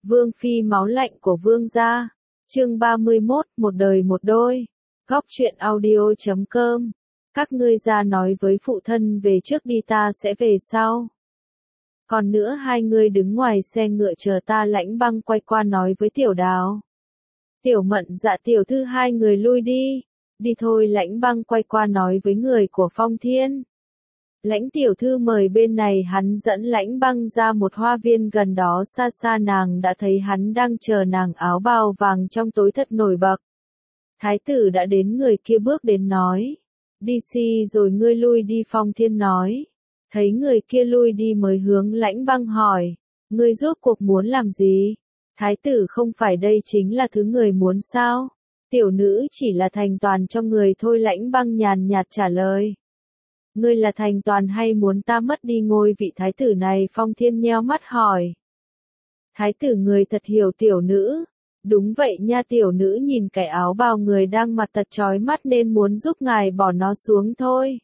Vương phi máu lạnh của vương gia. Chương 31, một đời một đôi. Góc truyện audio.com. Các ngươi ra nói với phụ thân về trước đi, ta sẽ về sau. Còn nữa hai người đứng ngoài xe ngựa chờ ta. Lãnh Băng quay qua nói với Tiểu Đào. Tiểu Mận Dạ tiểu thư, hai người lui đi. Đi thôi. Lãnh Băng quay qua nói với người của Phong Thiên. Lãnh tiểu thư mời bên này. Hắn dẫn Lãnh Băng ra một hoa viên gần đó, xa xa nàng đã thấy hắn đang chờ nàng, áo bào vàng trong tối thật nổi bật. Thái tử đã đến, người kia bước đến nói. Đi si rồi ngươi lui đi. Phong Thiên nói. Thấy người kia lui đi mới hướng Lãnh Băng hỏi. Ngươi rốt cuộc muốn làm gì? Thái tử, không phải đây chính là thứ người muốn sao? Tiểu nữ chỉ là thành toàn cho người thôi. Lãnh Băng nhàn nhạt trả lời. Ngươi là thành toàn hay muốn ta mất đi ngôi vị thái tử này? Phong Thiên nheo mắt hỏi. Thái tử, người thật hiểu tiểu nữ. Đúng vậy nha, tiểu nữ nhìn cái áo bào người đang mặt thật chói mắt nên muốn giúp ngài bỏ nó xuống thôi.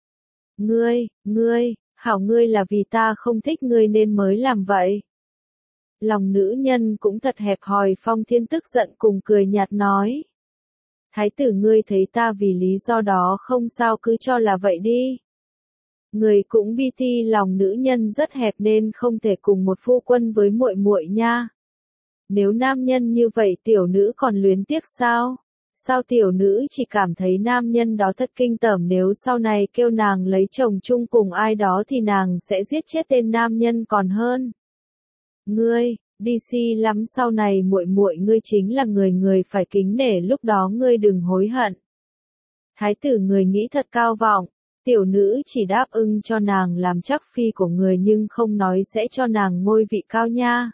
Ngươi, hảo, ngươi là vì ta không thích ngươi nên mới làm vậy. Lòng nữ nhân cũng thật hẹp hòi. Phong Thiên tức giận cùng cười nhạt nói. Thái tử, ngươi thấy ta vì lý do đó không sao, cứ cho là vậy đi. Người cũng bi ti, lòng nữ nhân rất hẹp nên không thể cùng một phu quân với muội muội nha. Nếu nam nhân như vậy tiểu nữ còn luyến tiếc sao? Sao tiểu nữ chỉ cảm thấy nam nhân đó thật kinh tởm, nếu sau này kêu nàng lấy chồng chung cùng ai đó thì nàng sẽ giết chết tên nam nhân còn hơn. Ngươi, đi si lắm, sau này muội muội ngươi chính là người phải kính nể, lúc đó ngươi đừng hối hận. Thái tử, người nghĩ thật cao vọng. Tiểu nữ chỉ đáp ưng cho nàng làm chắc phi của người nhưng không nói sẽ cho nàng ngôi vị cao nha.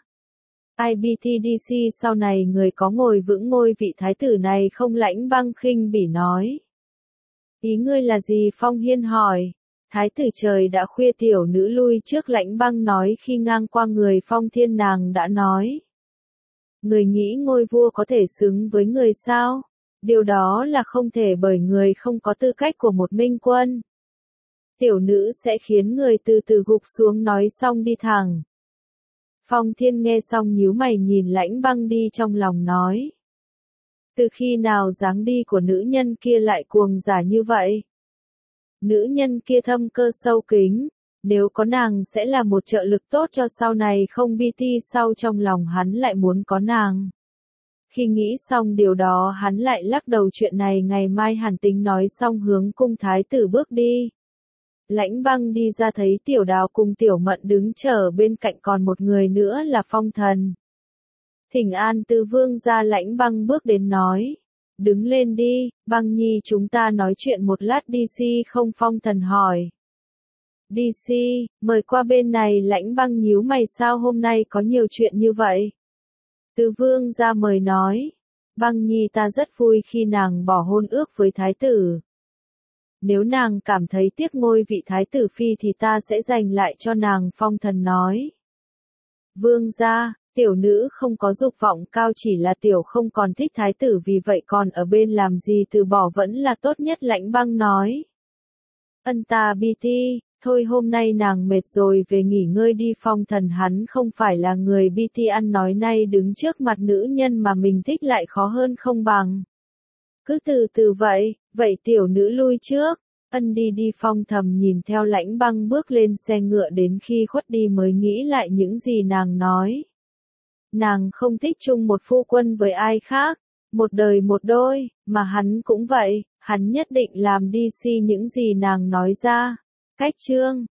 IBTDC, sau này người có ngồi vững ngôi vị thái tử này không? Lãnh Băng khinh bỉ nói. Ý ngươi là gì? Phong Hiên hỏi. Thái tử, trời đã khuya, tiểu nữ lui trước. Lãnh Băng nói khi ngang qua người Phong Thiên, nàng đã nói. Người nghĩ ngôi vua có thể xứng với người sao? Điều đó là không thể, bởi người không có tư cách của một minh quân. Tiểu nữ sẽ khiến người từ từ gục xuống. Nói xong đi thẳng. Phong Thiên nghe xong nhíu mày nhìn Lãnh Băng đi, trong lòng nói. Từ khi nào dáng đi của nữ nhân kia lại cuồng giả như vậy? Nữ nhân kia thâm cơ sâu kín, nếu có nàng sẽ là một trợ lực tốt cho sau này không bi ti sau. Trong lòng hắn lại muốn có nàng. Khi nghĩ xong điều đó hắn lại lắc đầu, chuyện này ngày mai hẳn tính. Nói xong hướng cung thái tử bước đi. Lãnh Băng đi ra thấy Tiểu Đào cùng Tiểu Mận đứng chờ bên cạnh, còn một người nữa là Phong Thần. Thỉnh an từ vương gia. Lãnh Băng bước đến nói. Đứng lên đi, Băng nhi, chúng ta nói chuyện một lát đi si không? Phong Thần hỏi. Đi si, mời qua bên này. Lãnh Băng nhíu mày, sao hôm nay có nhiều chuyện như vậy? Từ vương gia mời nói. Băng nhi, ta rất vui khi nàng bỏ hôn ước với thái tử. Nếu nàng cảm thấy tiếc ngôi vị thái tử phi thì ta sẽ dành lại cho nàng. Phong Thần nói. Vương gia, tiểu nữ không có dục vọng cao, chỉ là tiểu không còn thích thái tử, vì vậy còn ở bên làm gì, từ bỏ vẫn là tốt nhất. Lãnh Băng nói. Ân, ta bi ti, thôi hôm nay nàng mệt rồi, về nghỉ ngơi đi. Phong Thần hắn không phải là người bi ti ăn nói, nay đứng trước mặt nữ nhân mà mình thích lại khó hơn không bằng. Cứ từ từ vậy tiểu nữ lui trước. Ân, đi đi. Phong thầm nhìn theo Lãnh Băng bước lên xe ngựa, đến khi khuất đi mới nghĩ lại những gì nàng nói. Nàng không thích chung một phu quân với ai khác, một đời một đôi, mà hắn cũng vậy, hắn nhất định làm đi si những gì nàng nói ra. Cách chương